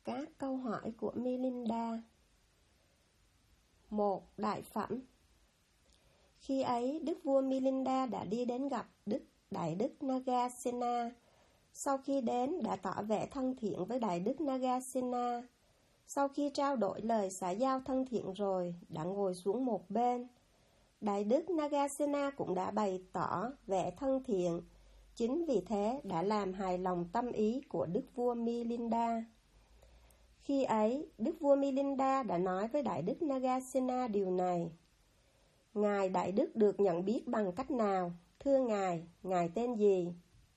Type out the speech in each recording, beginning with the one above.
các câu hỏi của Milinda. 1. Đại phẩm. Khi ấy, đức vua Milinda đã đi đến gặp Đại đức Nagasena. Sau khi đến, đã tỏ vẻ thân thiện với Đại đức Nagasena. Sau khi trao đổi lời xã giao thân thiện rồi, đã ngồi xuống một bên. Đại đức Nagasena cũng đã bày tỏ vẻ thân thiện, chính vì thế đã làm hài lòng tâm ý của đức vua Milinda. Khi ấy, đức vua Milinda đã nói với Đại đức Nagasena điều này: Ngài Đại đức được nhận biết bằng cách nào? Thưa Ngài tên gì?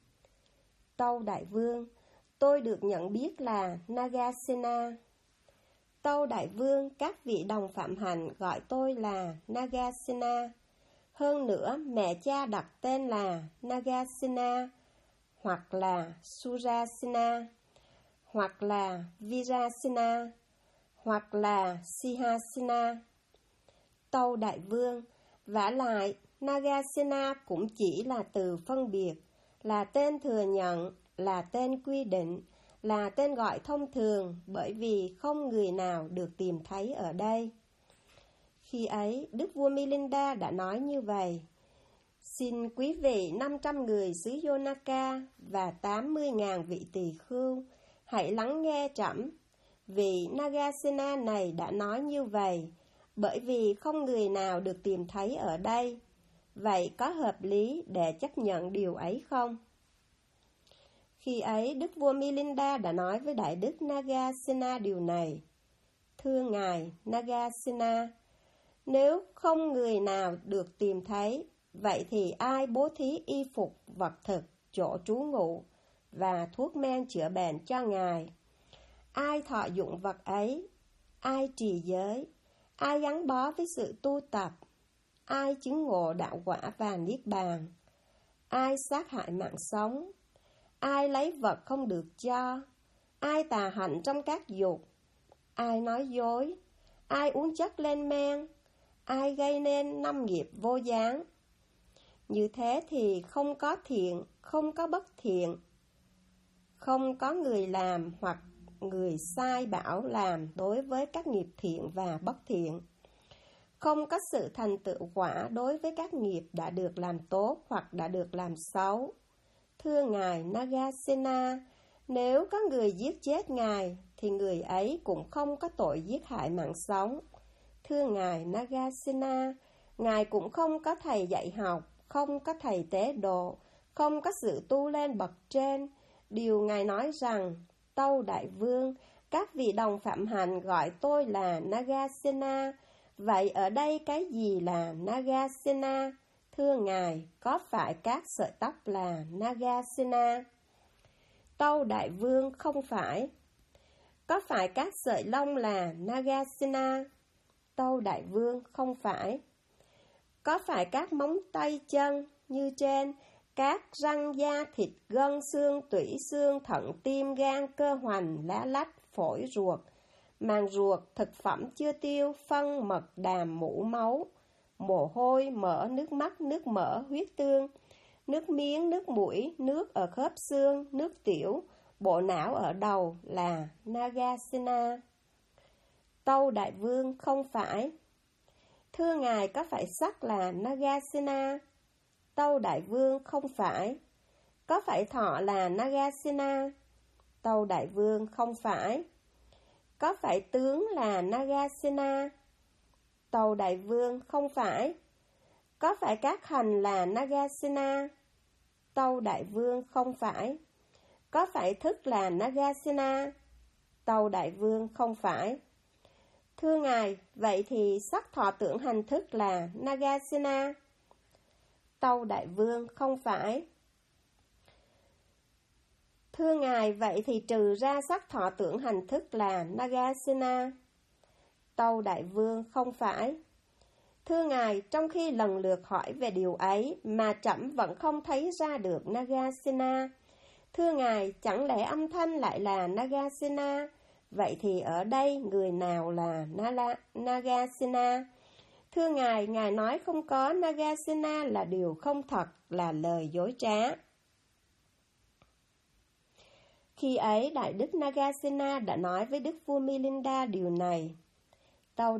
Tâu Đại vương: Tôi được nhận biết là Nagasena. Tâu Đại vương: Các vị đồng phạm hạnh gọi tôi là Nagasena. Hơn nữa, mẹ cha đặt tên là Nagasena, hoặc là Surasena, hoặc là Virasena, hoặc là Sihasena. Tâu Đại vương: Vả lại, Nagasena cũng chỉ là từ phân biệt, là tên thừa nhận, là tên quy định, là tên gọi thông thường, bởi vì không người nào được tìm thấy ở đây. Khi ấy, đức vua Milinda đã nói như vậy: Xin quý vị 500 người xứ Yonaka và 80.000 vị tỳ khưu, hãy lắng nghe trẫm. Vị Nagasena này đã nói như vậy, bởi vì không người nào được tìm thấy ở đây. Vậy có hợp lý để chấp nhận điều ấy không? Khi ấy, đức vua Milinda đã nói với Đại đức Nagasena điều này: Thưa Ngài Nagasena, nếu không người nào được tìm thấy, vậy thì ai bố thí y phục, vật thực, chỗ trú ngụ và thuốc men chữa bệnh cho Ngài? Ai thọ dụng vật ấy? Ai trì giới? Ai gắn bó với sự tu tập? Ai chứng ngộ đạo quả và niết bàn? Ai sát hại mạng sống? Ai lấy vật không được cho? Ai tà hạnh trong các dục? Ai nói dối? Ai uống chất lên men? Ai gây nên 5 nghiệp vô gián? Như thế thì không có thiện, không có bất thiện, không có người làm hoặc người sai bảo làm đối với các nghiệp thiện và bất thiện. Không có sự thành tựu quả đối với các nghiệp đã được làm tốt hoặc đã được làm xấu. Thưa Ngài Nagasena, nếu có người giết chết Ngài, thì người ấy cũng không có tội giết hại mạng sống. Thưa Ngài Nagasena, Ngài cũng không có thầy dạy học, không có thầy tế độ, không có sự tu lên bậc trên. Điều Ngài nói rằng: Tâu Đại vương, các vị đồng phạm hạnh gọi tôi là Nagasena. Vậy ở đây cái gì là Nagasena? Thưa Ngài, có phải các sợi tóc là Nagasena? Tâu Đại vương: Không phải. Có phải các sợi lông là Nagasena? Tâu Đại vương: Không phải. Có phải các móng tay chân như trên, các răng da thịt gân xương tủy xương thận tim gan cơ hoành lá lách phổi ruột, màng ruột, thực phẩm chưa tiêu, phân mật đàm mũ máu, mồ hôi mỡ nước mắt nước mỡ huyết tương, nước miếng nước mũi, nước ở khớp xương, nước tiểu, bộ não ở đầu là Nagasena? Tâu Đại vương: Không phải. Thưa Ngài, có phải sắc là Nagasena? Tâu Đại vương: Không phải. Có phải thọ là Nagasena? Tâu Đại vương: Không phải. Có phải tướng là Nagasena? Tâu Đại vương: Không phải. Có phải các hành là Nagasena? Tâu Đại vương: Không phải. Có phải thức là Nagasena? Tâu Đại vương: Không phải. Thưa Ngài, vậy thì sắc thọ tưởng hành thức là Nagasena? Tâu Đại vương: Không phải. Thưa Ngài, vậy thì trừ ra sắc thọ tưởng hành thức là Nagasena? Tâu Đại vương: Không phải. Thưa Ngài, trong khi lần lượt hỏi về điều ấy mà trẫm vẫn không thấy ra được Nagasena. Thưa Ngài, chẳng lẽ âm thanh lại là Nagasena? Vậy thì ở đây người nào là Nagasena? Thưa Ngài, Ngài nói không có Nagasena là điều không thật, là lời dối trá. Khi ấy, Đại đức Nagasena đã nói với Đức vua Milinda điều này. Tâu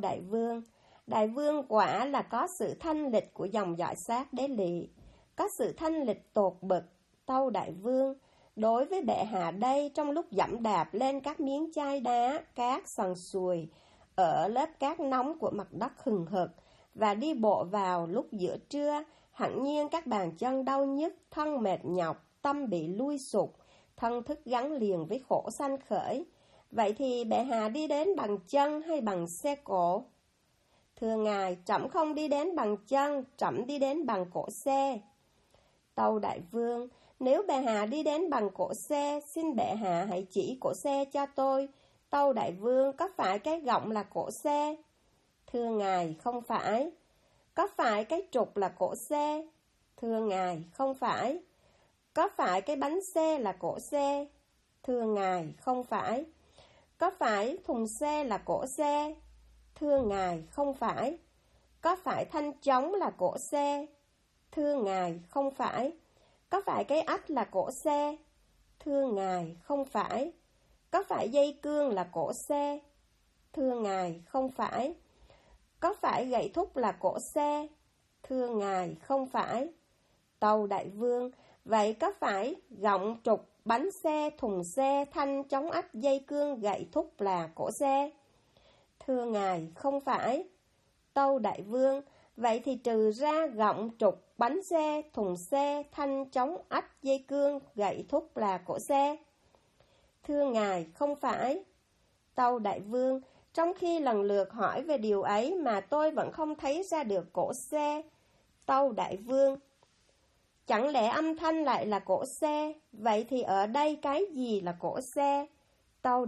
Đại vương quả là có sự thanh lịch của dòng dõi sát đế lỵ, có sự thanh lịch tột bực. Tâu Đại vương, đối với bệ hạ đây, trong lúc dẫm đạp lên các miếng chai đá, cát sần sùi, ở lớp cát nóng của mặt đất hừng hực, và đi bộ vào lúc giữa trưa, hẳn nhiên các bàn chân đau nhức, thân mệt nhọc, tâm bị lui sụp, thân thức gắn liền với khổ sanh khởi. Vậy thì bệ hạ đi đến bằng chân hay bằng xe cổ? Thưa ngài, trẫm không đi đến bằng chân, trẫm đi đến bằng cỗ xe. Tâu Đại vương, nếu bệ hạ đi đến bằng cỗ xe, xin bệ hạ hãy chỉ cỗ xe cho tôi. Tâu Đại vương, có phải cái gọng là cỗ xe? Thưa ngài, không phải. Có phải cái trục là cỗ xe? Thưa ngài, không phải. Có phải cái bánh xe là cỗ xe? Thưa ngài, không phải. Có phải thùng xe là cỗ xe? Thưa ngài, không phải. Có phải thanh trống là cỗ xe? Thưa ngài, không phải. Có phải cái ách là cỗ xe? Thưa ngài, không phải. Có phải dây cương là cỗ xe? Thưa ngài, không phải. Có phải gậy thúc là cỗ xe? Thưa ngài, không phải. Tâu Đại vương, vậy có phải gọng trục, bánh xe, thùng xe, thanh chống ách, dây cương, gậy thúc là cỗ xe? Thưa ngài, không phải. Tâu Đại vương, vậy thì trừ ra gọng trục, bánh xe, thùng xe, thanh chống ách, dây cương, gậy thúc là cỗ xe? Thưa ngài, không phải. Tâu Đại vương, trong khi lần lượt hỏi về điều ấy mà tôi vẫn không thấy ra được cỗ xe. Tâu Đại vương, chẳng lẽ âm thanh lại là cỗ xe? Vậy thì ở đây cái gì là cỗ xe? Tâu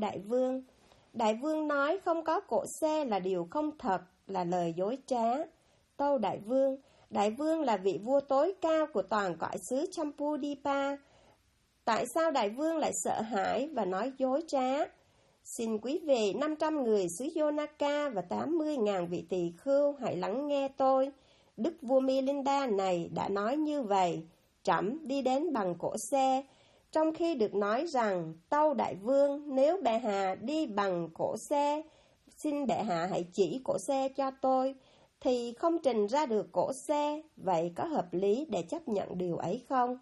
Đại vương nói không có cỗ xe là điều không thật, là lời dối trá. Tâu Đại vương là vị vua tối cao của toàn cõi xứ Champudipa. Tại sao Đại vương lại sợ hãi và nói dối trá? Xin quý vị 500 người xứ Yonaka và 80.000 vị tỳ khưu hãy lắng nghe tôi. Đức vua Milinda này đã nói như vậy, trẫm đi đến bằng cỗ xe, trong khi được nói rằng, Tâu Đại vương, nếu bệ hạ đi bằng cỗ xe, xin bệ hạ hãy chỉ cỗ xe cho tôi, thì không trình ra được cỗ xe, vậy có hợp lý để chấp nhận điều ấy không?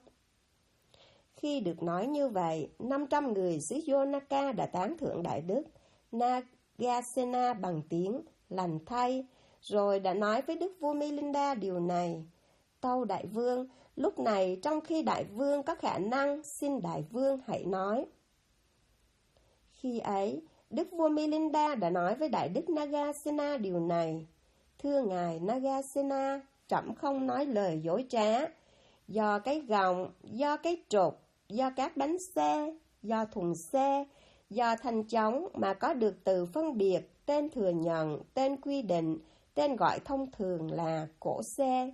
Khi được nói như vậy, 500 người xứ Yonaka đã tán thưởng Đại đức Nagasena bằng tiếng lành thay, rồi đã nói với Đức vua Milinda điều này. Tâu Đại vương, lúc này trong khi Đại vương có khả năng, xin Đại vương hãy nói. Khi ấy, Đức vua Milinda đã nói với Đại đức Nagasena điều này. Thưa ngài Nagasena, trẫm không nói lời dối trá. Do cái gọng, do cái trục, do các bánh xe, do thùng xe, do thanh trống mà có được từ phân biệt, tên thừa nhận, tên quy định, tên gọi thông thường là cỗ xe.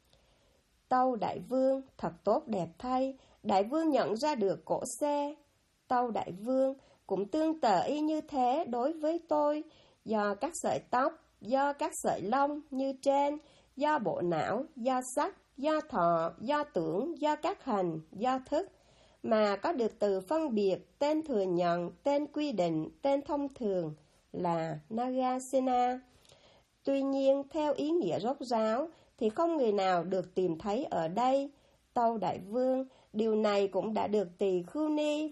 Tâu Đại vương, thật tốt đẹp thay, Đại vương nhận ra được cỗ xe. Tâu Đại vương, cũng tương tự y như thế đối với tôi, do các sợi tóc, do các sợi lông như trên, do bộ não, do sắc, do thọ, do tưởng, do các hành, do thức, mà có được từ phân biệt, tên thừa nhận, tên quy định, tên thông thường là Nagasena. Tuy nhiên, theo ý nghĩa rốt ráo, thì không người nào được tìm thấy ở đây. Tâu Đại vương, điều này cũng đã được tỳ khưu ni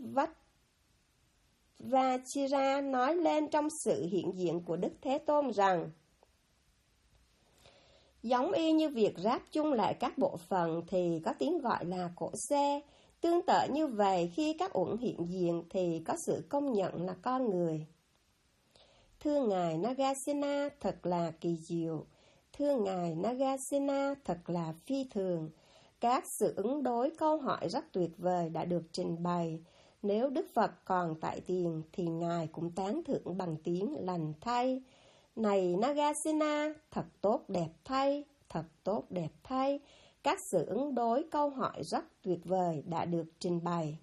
Vachira nói lên trong sự hiện diện của Đức Thế Tôn rằng, giống y như việc ráp chung lại các bộ phận thì có tiếng gọi là cỗ xe. Tương tự như vậy, khi các uẩn hiện diện thì có sự công nhận là con người. Thưa ngài Nagasena, thật là kỳ diệu. Thưa ngài Nagasena, thật là phi thường. Các sự ứng đối câu hỏi rất tuyệt vời đã được trình bày. Nếu Đức Phật còn tại tiền thì ngài cũng tán thưởng bằng tiếng lành thay. Này Nagasena, thật tốt đẹp thay, thật tốt đẹp thay. Các sự ứng đối câu hỏi rất tuyệt vời đã được trình bày.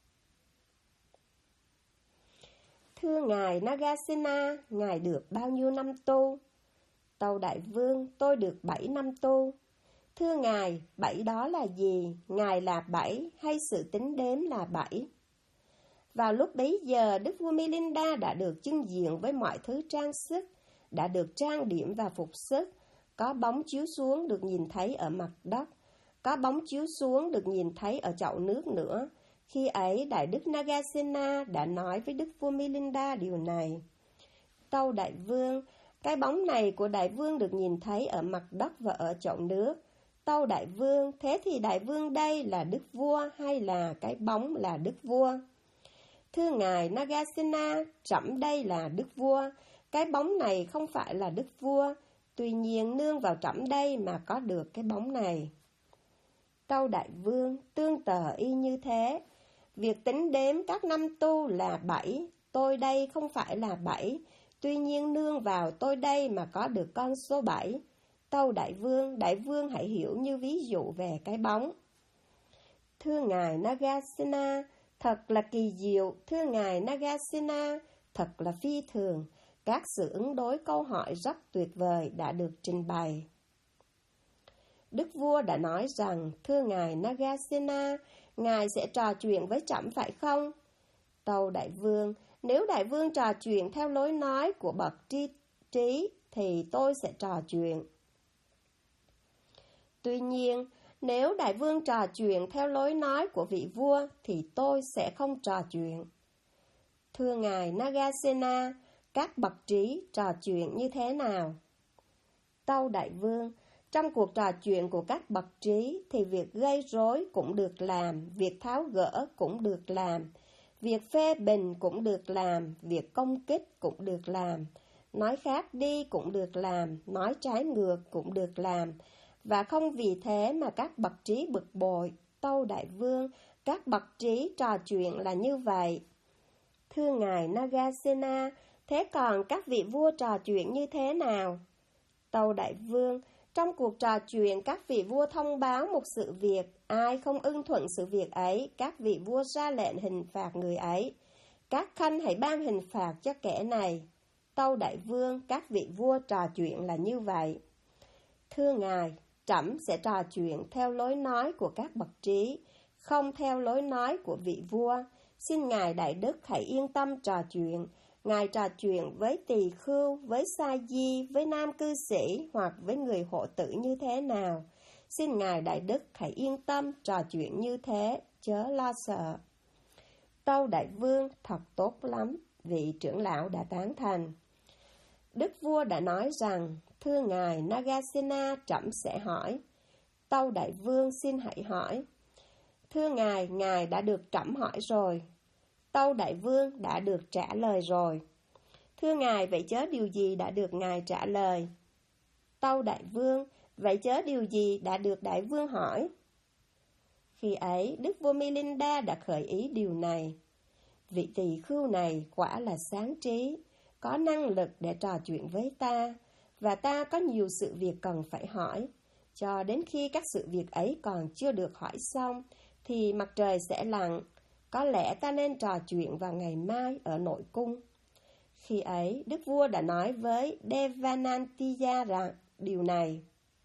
Thưa ngài Nagasena, ngài được bao nhiêu năm tu? Tâu Đại vương, tôi được 7 năm tu. Thưa ngài, 7 đó là gì? Ngài là 7 hay sự tính đếm là 7? Vào lúc bấy giờ, đức vua Milinda đã được chưng diện với mọi thứ trang sức, đã được trang điểm và phục sức, có bóng chiếu xuống được nhìn thấy ở mặt đất, có bóng chiếu xuống được nhìn thấy ở chậu nước nữa. Khi ấy, Đại đức Nagasena đã nói với đức vua Milinda điều này: Tâu đại vương, cái bóng này của đại vương được nhìn thấy ở mặt đất và ở chậu nước. Tâu đại vương, thế thì đại vương đây là đức vua hay là cái bóng là đức vua? Thưa ngài Nagasena, trẫm đây là đức vua, cái bóng này không phải là đức vua, tuy nhiên nương vào trẫm đây mà có được cái bóng này. Tâu đại vương, tương tự y như thế. Việc tính đếm các năm tu là 7, tôi đây không phải là 7, tuy nhiên nương vào tôi đây mà có được con số 7. Tâu đại vương hãy hiểu như ví dụ về cái bóng. Thưa ngài Nagasena, thật là kỳ diệu, thưa ngài Nagasena, thật là phi thường. Các sự ứng đối câu hỏi rất tuyệt vời đã được trình bày. Đức vua đã nói rằng, thưa ngài Nagasena, ngài sẽ trò chuyện với trẫm phải không? Tâu đại vương, nếu đại vương trò chuyện theo lối nói của bậc tri trí thì tôi sẽ trò chuyện. Tuy nhiên, nếu đại vương trò chuyện theo lối nói của vị vua thì tôi sẽ không trò chuyện. Thưa ngài Nagasena, các bậc trí trò chuyện như thế nào? Tâu đại vương, trong cuộc trò chuyện của các bậc trí thì việc gây rối cũng được làm, việc tháo gỡ cũng được làm, việc phê bình cũng được làm, việc công kích cũng được làm, nói khác đi cũng được làm, nói trái ngược cũng được làm, và không vì thế mà các bậc trí bực bội. Tâu đại vương, các bậc trí trò chuyện là như vậy. Thưa ngài Nagasena, thế còn các vị vua trò chuyện như thế nào? Tâu đại vương, trong cuộc trò chuyện các vị vua thông báo một sự việc, ai không ưng thuận sự việc ấy, các vị vua ra lệnh hình phạt người ấy. Các khanh hãy ban hình phạt cho kẻ này. Tâu đại vương, các vị vua trò chuyện là như vậy. Thưa ngài, trẫm sẽ trò chuyện theo lối nói của các bậc trí, không theo lối nói của vị vua. Xin ngài đại đức hãy yên tâm trò chuyện. Ngài trò chuyện với tỳ khưu, với sa di, với nam cư sĩ hoặc với người hộ tử như thế nào? Xin ngài đại đức hãy yên tâm trò chuyện như thế, chớ lo sợ. Tâu đại vương, thật tốt lắm, vị trưởng lão đã tán thành. Đức vua đã nói rằng, thưa ngài Nagasena, trẫm sẽ hỏi. Tâu đại vương xin hãy hỏi. Thưa ngài, ngài đã được trẫm hỏi rồi. Tâu đại vương đã được trả lời rồi. Thưa ngài, vậy chớ điều gì đã được ngài trả lời? Tâu đại vương, vậy chớ điều gì đã được đại vương hỏi? Khi ấy, đức vua Milinda đã khởi ý điều này. Vị tỳ khưu này quả là sáng trí, có năng lực để trò chuyện với ta, và ta có nhiều sự việc cần phải hỏi. Cho đến khi các sự việc ấy còn chưa được hỏi xong, thì mặt trời sẽ lặn. Có lẽ ta nên trò chuyện vào ngày mai ở nội cung. Khi ấy, đức vua đã nói với Devanantiya rằng điều này.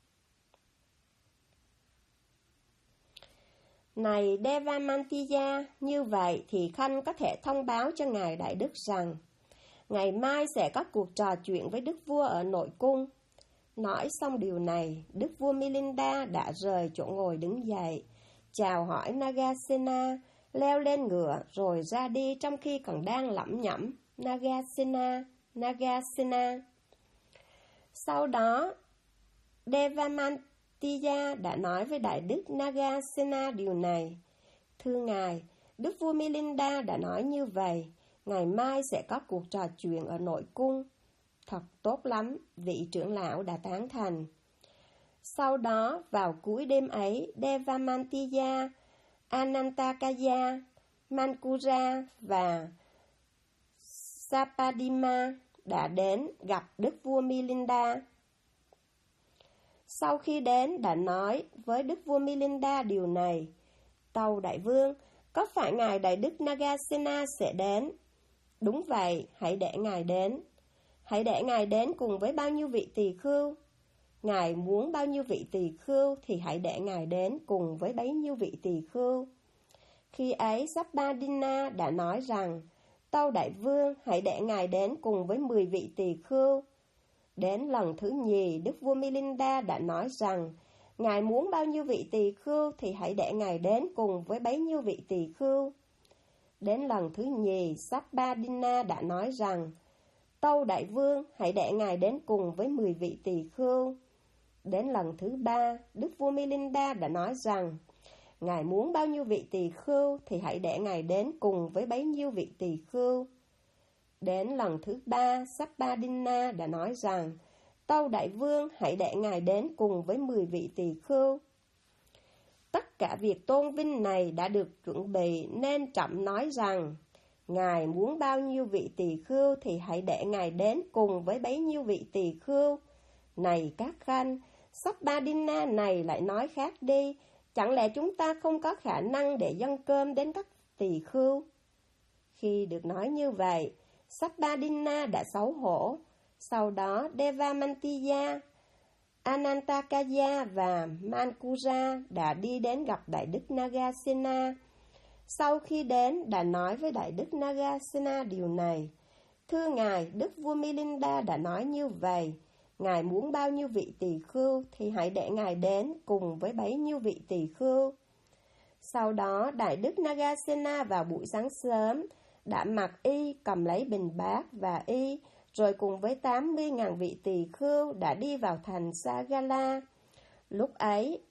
Này Devanantiya, như vậy thì khanh có thể thông báo cho ngài đại đức rằng ngày mai sẽ có cuộc trò chuyện với đức vua ở nội cung. Nói xong điều này, đức vua Milinda đã rời chỗ ngồi đứng dậy, chào hỏi Nagasena, leo lên ngựa rồi ra đi trong khi còn đang lẩm nhẩm Nagasena, Nagasena. Sau đó, Devamantiya đã nói với đại đức Nagasena điều này. Thưa ngài, đức vua Milinda đã nói như vậy, ngày mai sẽ có cuộc trò chuyện ở nội cung. Thật tốt lắm, vị trưởng lão đã tán thành. Sau đó, vào cuối đêm ấy, Devamantiya, Anantakaya, Mankura và Sapadima đã đến gặp đức vua Milinda. Sau khi đến đã nói với đức vua Milinda điều này. Tâu đại vương, có phải ngài đại đức Nagasena sẽ đến? Đúng vậy, hãy để ngài đến. Hãy để ngài đến cùng với bao nhiêu vị tỳ khưu? Ngài muốn bao nhiêu vị tỳ khưu thì hãy để ngài đến cùng với bấy nhiêu vị tỳ khưu. Khi ấy Sabadina đã nói rằng, tâu đại vương hãy để ngài đến cùng với 10 vị tỳ khưu. Đến lần thứ nhì, đức vua Milinda đã nói rằng, ngài muốn bao nhiêu vị tỳ khưu thì hãy để ngài đến cùng với bấy nhiêu vị tỳ khưu. Đến lần thứ nhì, Sabadina đã nói rằng, tâu đại vương hãy để ngài đến cùng với 10 vị tỳ khưu. Đến lần thứ ba, đức vua Milinda đã nói rằng, ngài muốn bao nhiêu vị tỳ khưu thì hãy để ngài đến cùng với bấy nhiêu vị tỳ khưu. Đến lần thứ ba, Sabadina đã nói rằng, tâu đại vương hãy để ngài đến cùng với 10 vị tỳ khưu. Tất cả việc tôn vinh này đã được chuẩn bị nên trẫm nói rằng, ngài muốn bao nhiêu vị tỳ khưu thì hãy để ngài đến cùng với bấy nhiêu vị tỳ khưu. Này các khanh, Sabadina này lại nói khác đi, chẳng lẽ chúng ta không có khả năng để dâng cơm đến các tỳ khưu? Khi được nói như vậy, Sabadina đã xấu hổ. Sau đó Devamantiya, Anantakaya và Mankura đã đi đến gặp Đại Đức Nagasena. Sau khi đến, đã nói với Đại Đức Nagasena điều này. Thưa ngài, Đức vua Milinda đã nói như vậy. Ngài muốn bao nhiêu vị tỳ khưu thì hãy để ngài đến cùng với bấy nhiêu vị tỳ khưu. Sau đó, Đại Đức Nagasena vào buổi sáng sớm đã mặc y, cầm lấy bình bát và y, rồi cùng với 80.000 vị tỳ khưu đã đi vào thành Sagala. Lúc ấy,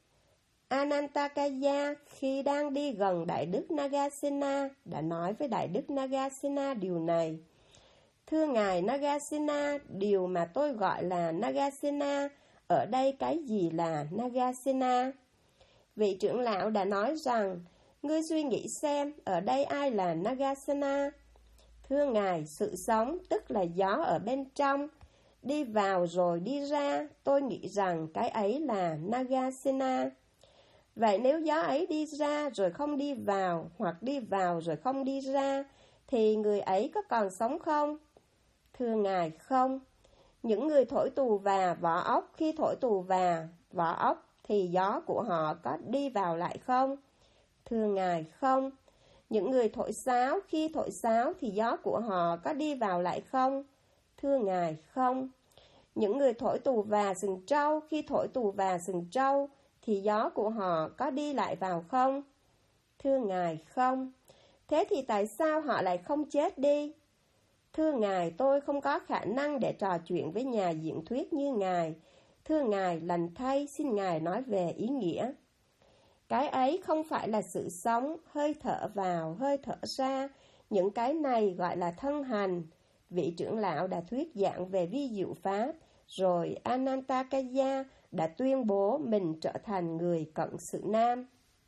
Anantakaya khi đang đi gần Đại Đức Nagasena đã nói với Đại Đức Nagasena điều này. Thưa ngài Nagasena, điều mà tôi gọi là Nagasena, ở đây cái gì là Nagasena? Vị trưởng lão đã nói rằng, ngươi suy nghĩ xem, ở đây ai là Nagasena? Thưa ngài, sự sống tức là gió ở bên trong, đi vào rồi đi ra, tôi nghĩ rằng cái ấy là Nagasena. Vậy nếu gió ấy đi ra rồi không đi vào, hoặc đi vào rồi không đi ra, thì người ấy có còn sống không? Thưa ngài, không. Những người thổi tù và vỏ ốc khi thổi tù và vỏ ốc thì gió của họ có đi vào lại không? Thưa ngài, không. Những người thổi sáo khi thổi sáo thì gió của họ có đi vào lại không? Thưa ngài, không. Những người thổi tù và sừng trâu khi thổi tù và sừng trâu thì gió của họ có đi lại vào không? Thưa ngài, không. Thế thì tại sao họ lại không chết đi? Thưa ngài, tôi không có khả năng để trò chuyện với nhà diễn thuyết như ngài. Thưa ngài, lành thay, xin ngài nói về ý nghĩa. Cái ấy không phải là sự sống, hơi thở vào, hơi thở ra. Những cái này gọi là thân hành. Vị trưởng lão đã thuyết giảng về vi diệu pháp, rồi Anantakaya đã tuyên bố mình trở thành người cận sự nam.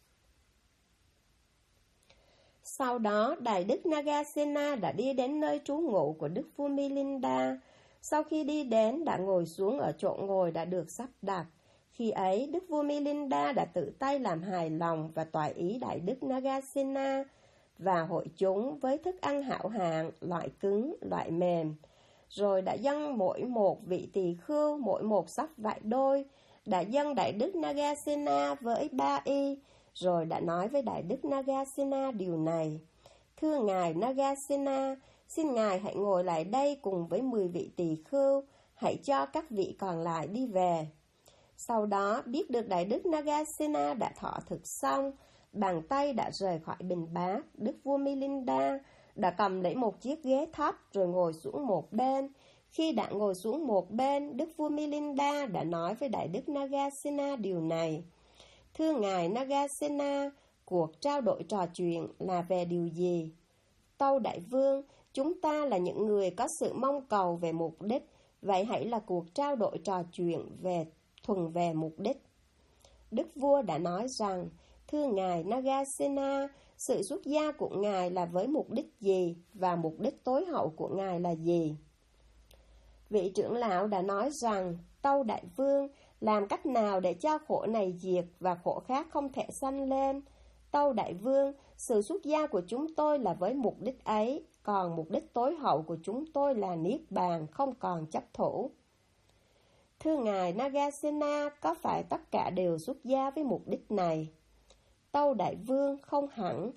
Sau đó, Đại Đức Nagasena đã đi đến nơi trú ngụ của Đức vua Milinda. Sau khi đi đến, đã ngồi xuống ở chỗ ngồi đã được sắp đặt. Khi ấy, Đức vua Milinda đã tự tay làm hài lòng và toại ý Đại Đức Nagasena và hội chúng với thức ăn hảo hạng, loại cứng, loại mềm. Rồi đã dâng mỗi một vị tỳ khưu, mỗi một sắp vải đôi, đã dâng Đại Đức Nagasena với 3 y, rồi đã nói với Đại Đức Nagasena điều này. Thưa ngài Nagasena, xin ngài hãy ngồi lại đây cùng với 10 vị tỳ khưu, hãy cho các vị còn lại đi về. Sau đó, biết được Đại Đức Nagasena đã thọ thực xong, bàn tay đã rời khỏi bình bát, Đức vua Milinda đã cầm lấy một chiếc ghế thấp rồi ngồi xuống một bên. Khi đã ngồi xuống một bên, Đức vua Milinda đã nói với Đại Đức Nagasena điều này. Thưa ngài Nagasena, cuộc trao đổi trò chuyện là về điều gì? Tâu đại vương, chúng ta là những người có sự mong cầu về mục đích, vậy hãy là cuộc trao đổi trò chuyện thuần về mục đích. Đức vua đã nói rằng, thưa ngài Nagasena, sự xuất gia của ngài là với mục đích gì và mục đích tối hậu của ngài là gì? Vị trưởng lão đã nói rằng, tâu đại vương, làm cách nào để cho khổ này diệt và khổ khác không thể sanh lên? Tâu đại vương, sự xuất gia của chúng tôi là với mục đích ấy, còn mục đích tối hậu của chúng tôi là niết bàn, không còn chấp thủ. Thưa ngài Nagasena, có phải tất cả đều xuất gia với mục đích này? Tâu đại vương, không hẳn.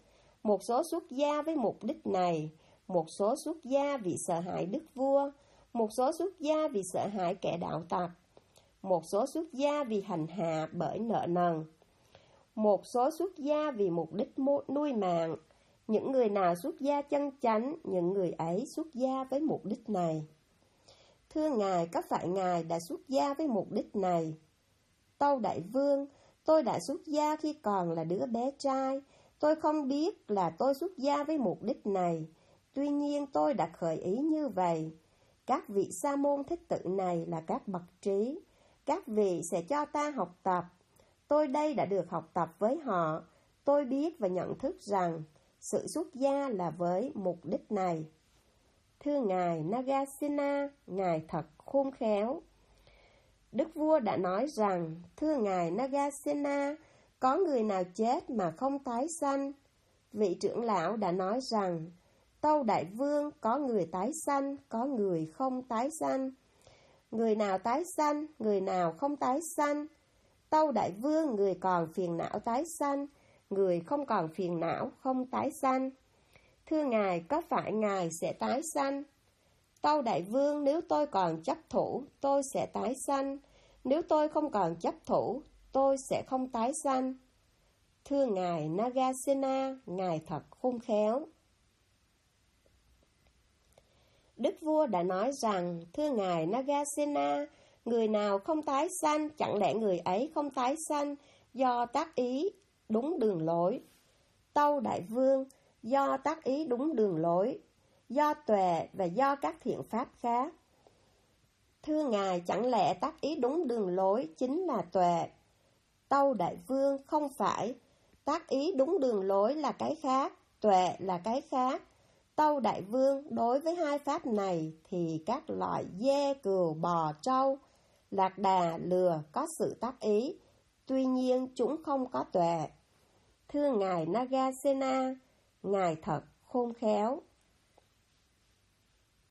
Một số xuất gia với mục đích này, một số xuất gia vì sợ hãi đức vua, một số xuất gia vì sợ hãi kẻ đạo tặc, một số xuất gia vì hành hạ bởi nợ nần, một số xuất gia vì mục đích nuôi mạng. Những người nào xuất gia chân chánh, những người ấy xuất gia với mục đích này. Thưa Ngài, có phải Ngài đã xuất gia với mục đích này? Tâu Đại Vương, tôi đã xuất gia khi còn là đứa bé trai. Tôi không biết là tôi xuất gia với mục đích này. Tuy nhiên tôi đã khởi ý như vậy. Các vị sa môn thích tự này là các bậc trí. Các vị sẽ cho ta học tập. Tôi đây đã được học tập với họ. Tôi biết và nhận thức rằng sự xuất gia là với mục đích này. Thưa Ngài Nagasena, Ngài thật khôn khéo. Đức vua đã nói rằng, thưa Ngài Nagasena, có người nào chết mà không tái sanh? Vị trưởng lão đã nói rằng, tâu Đại Vương, có người tái sanh, có người không tái sanh. Người nào tái sanh, người nào không tái sanh? Tâu Đại Vương, người còn phiền não tái sanh, người không còn phiền não không tái sanh. Thưa Ngài, có phải Ngài sẽ tái sanh? Tâu Đại Vương, nếu tôi còn chấp thủ, tôi sẽ tái sanh. Nếu tôi không còn chấp thủ, tôi sẽ không tái sanh. Thưa Ngài Nagasena, Ngài thật khôn khéo. Đức vua đã nói rằng, thưa Ngài Nagasena, người nào không tái sanh, chẳng lẽ người ấy không tái sanh do tác ý đúng đường lối? Tâu Đại Vương, do tác ý đúng đường lối, do tuệ và do các thiện pháp khác. Thưa Ngài, chẳng lẽ tác ý đúng đường lối chính là tuệ? Tâu Đại Vương, không phải. Tác ý đúng đường lối là cái khác, tuệ là cái khác. Tâu Đại Vương, đối với hai pháp này thì các loại dê, cừu, bò, trâu, lạc đà, lừa có sự tác ý, tuy nhiên chúng không có tuệ. Thưa Ngài Nagasena, Ngài thật khôn khéo.